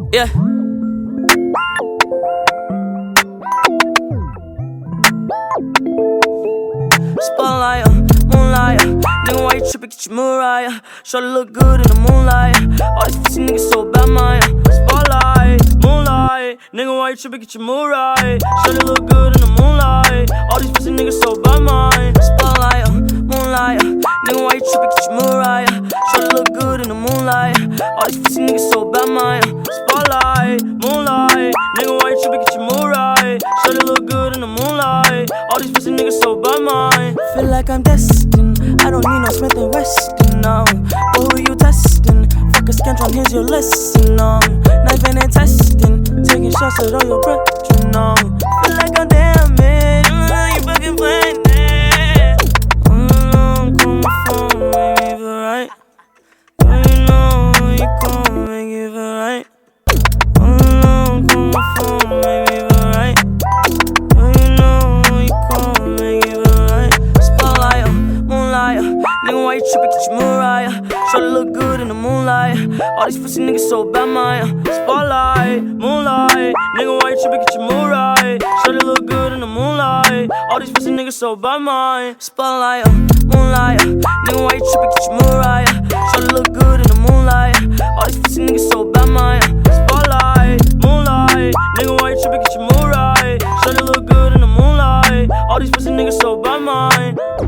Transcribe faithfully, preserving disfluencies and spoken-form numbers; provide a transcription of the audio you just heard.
Yeah. Spotlight, uh, moonlight, uh, nigga, why you trippin', get your Mariah. Shawty look good in the moonlight. All these pussy niggas so bad, mine. Spotlight, moonlight, nigga, why you trippin', get your Mariah. Shawty look good in the moonlight. All these pussy niggas so bad, mine. Spotlight, uh, moonlight, uh, nigga, why you trippin', get your Mariah. Shawty look good in the moonlight. All these pussy niggas so bad, mine. Spotlight, moonlight, nigga, why you trippin', get your Mariah. Shawty look good in the moonlight. All these pussy niggas so bad, mine. Feel like I'm destined. I don't need no Smith and Weston, no. But who you testing? Fuck a scantron, here's your lesson, no. Knifing and testing, taking shots at all your brethren, no. Feel like I'm damaged, mm, you fucking playing it. Mm, come from, make me feel right. Don't you know you come, make you feel right. Mm, come from, make me feel right. Don't you know you come, make you feel right. Spotlight, uh, moonlight, uh, nigga, why you trippin', get your Mariah. Shawty look good in the moonlight. All these pussy niggas so bad, mine. Spotlight, moonlight, nigga, why you trippin', get your Mariah. Shawty look good in the moonlight. All these pussy niggas so bad, mine. Spotlight, uh, moonlight, uh, nigga, why you trippin', get your Mariah. Shawty look good in the moonlight. All these pussy niggas so bad, mine. Spotlight, moonlight, nigga, why you trippin', get your Mariah. Shawty look good in the moonlight. All these pussy niggas so bad, mine.